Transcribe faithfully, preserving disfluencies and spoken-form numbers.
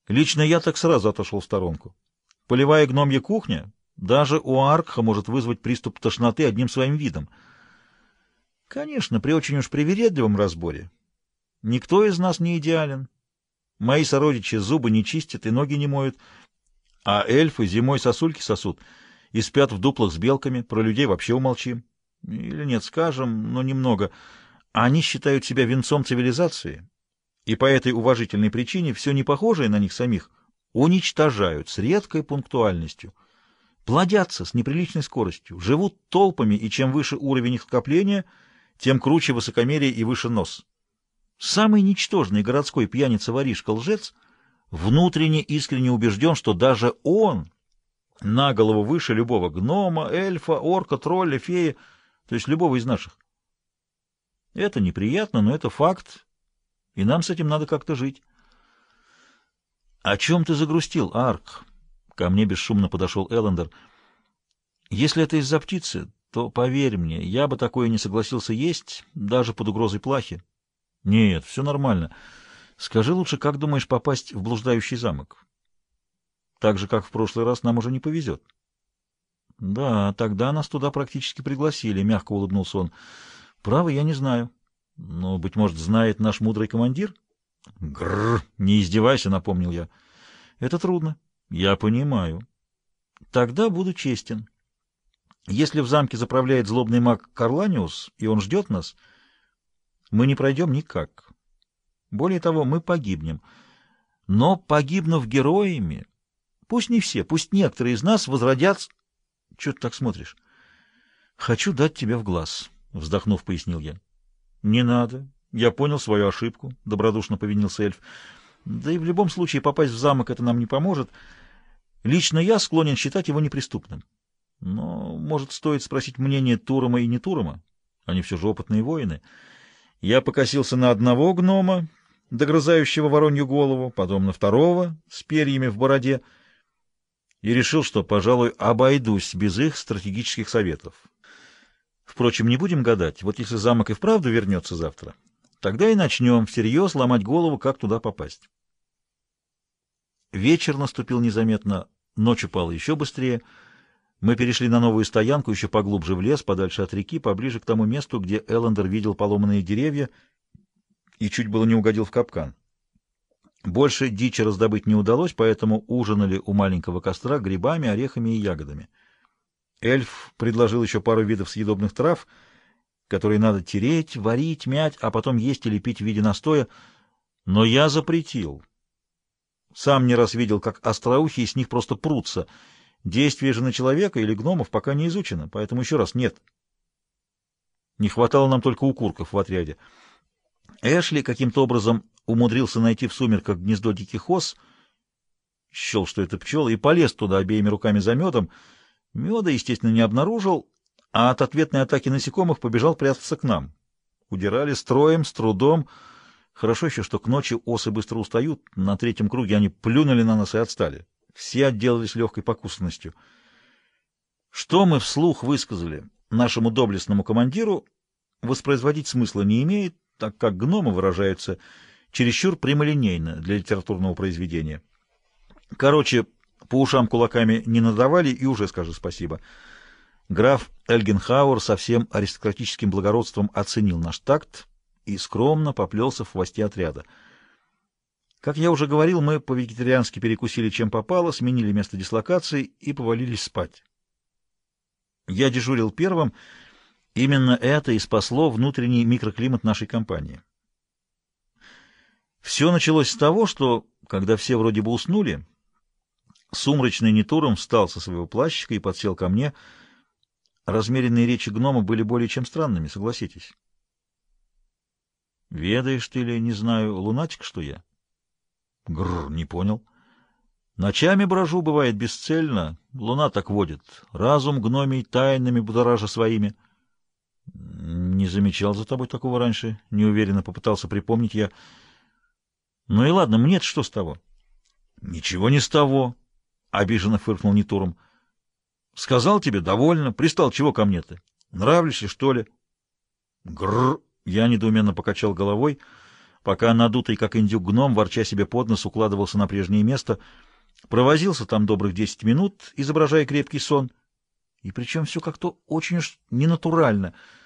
Лично я так сразу отошел в сторонку. Полевая гномья кухня даже у Аркха может вызвать приступ тошноты одним своим видом. Конечно, при очень уж привередливом разборе. Никто из нас не идеален. Мои сородичи зубы не чистят и ноги не моют, а эльфы зимой сосульки сосут и спят в дуплах с белками, про людей вообще умолчим. Или нет, скажем, но немного. Они считают себя венцом цивилизации, и по этой уважительной причине все непохожее на них самих уничтожают с редкой пунктуальностью, плодятся с неприличной скоростью, живут толпами, и чем выше уровень их скопления, тем круче высокомерие и выше нос. Самый ничтожный городской пьяница-воришка-лжец внутренне искренне убежден, что даже он на голову выше любого гнома, эльфа, орка, тролля, феи, то есть любого из наших. Это неприятно, но это факт, и нам с этим надо как-то жить. — О чем ты загрустил, Арк? Ко мне бесшумно подошел Эллендер. — Если это из-за птицы, то, поверь мне, я бы такое не согласился есть, даже под угрозой плахи. — Нет, все нормально. Скажи лучше, как думаешь попасть в блуждающий замок? Так же, как в прошлый раз, нам уже не повезет. — Да, тогда нас туда практически пригласили, — мягко улыбнулся он. — Право, я не знаю. Но, быть может, знает наш мудрый командир? — Грррр, не издевайся, — напомнил я. — Это трудно. — Я понимаю. — Тогда буду честен. Если в замке заправляет злобный маг Карланиус, и он ждет нас, мы не пройдем никак. Более того, мы погибнем. Но, погибнув героями, пусть не все, пусть некоторые из нас возродятся... — Чего ты так смотришь? — Хочу дать тебе в глаз, — вздохнув, пояснил я. — Не надо. Я понял свою ошибку, — добродушно повинился эльф. — Да и в любом случае попасть в замок это нам не поможет. Лично я склонен считать его неприступным. Но, может, стоит спросить мнение Турома и не Турома? Они все же опытные воины. Я покосился на одного гнома, догрызающего воронью голову, потом на второго с перьями в бороде, и решил, что, пожалуй, обойдусь без их стратегических советов. Впрочем, не будем гадать. Вот если замок и вправду вернется завтра, тогда и начнем всерьез ломать голову, как туда попасть. Вечер наступил незаметно, ночь упала еще быстрее. Мы перешли на новую стоянку, еще поглубже в лес, подальше от реки, поближе к тому месту, где Эллендер видел поломанные деревья и чуть было не угодил в капкан. Больше дичи раздобыть не удалось, поэтому ужинали у маленького костра грибами, орехами и ягодами. Эльф предложил еще пару видов съедобных трав, которые надо тереть, варить, мять, а потом есть или пить в виде настоя, но я запретил. Сам не раз видел, как остроухие с них просто прутся. Действие же на человека или гномов пока не изучено, поэтому еще раз нет. Не хватало нам только укурков в отряде. Эшли каким-то образом умудрился найти в сумерках гнездо диких ос, счел, что это пчелы, и полез туда обеими руками за медом. Меда, естественно, не обнаружил, а от ответной атаки насекомых побежал прятаться к нам. Удирали строем, с трудом. Хорошо еще, что к ночи осы быстро устают. На третьем круге они плюнули на нас и отстали. Все отделались легкой покусанностью. Что мы вслух высказали нашему доблестному командиру, воспроизводить смысла не имеет, так как гномы выражаются чересчур прямолинейно для литературного произведения. Короче, по ушам кулаками не надавали, и уже скажу спасибо. Граф Эльгенхауэр со всем аристократическим благородством оценил наш такт и скромно поплелся в хвосте отряда. Как я уже говорил, мы по-вегетариански перекусили чем попало, сменили место дислокации и повалились спать. Я дежурил первым. Именно это и спасло внутренний микроклимат нашей компании. Все началось с того, что, когда все вроде бы уснули, сумрачный Нетуром встал со своего плащика и подсел ко мне. Размеренные речи гнома были более чем странными, согласитесь. «Ведаешь ты ли, не знаю, лунатик, что я?» Гррр, не понял. Ночами брожу, бывает, бесцельно. Луна так водит. Разум гномий тайнами будоража своими. Не замечал за тобой такого раньше. Неуверенно попытался припомнить я. Ну и ладно, мне-то что с того? Ничего не с того. Обиженно фыркнул Нетуром. Сказал тебе, довольно. Пристал чего ко мне-то? Нравлюсь ли, что ли? Гррр. Я недоуменно покачал головой. пока надутый, как индюк, гном, ворча себе под нос, укладывался на прежнее место. Провозился там добрых десять минут, изображая крепкий сон. И причем все как-то очень уж ненатурально —